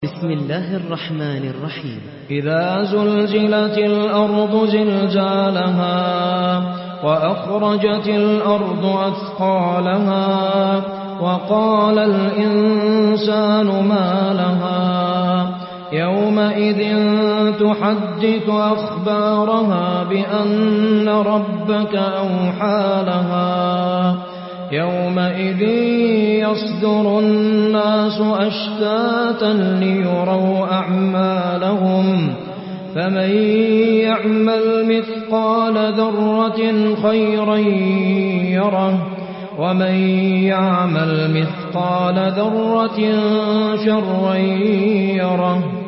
بسم الله الرحمن الرحيم. إذا زلزلت الأرض زلزالها وأخرجت الأرض أثقالها وقال الإنسان ما لها يومئذ تحدث أخبارها بأن ربك أوحى لها يومئذ يصدر الناس أشتاتا ليروا أعمالهم فمن يعمل مثقال ذرة خيرا يره ومن يعمل مثقال ذرة شرا يره.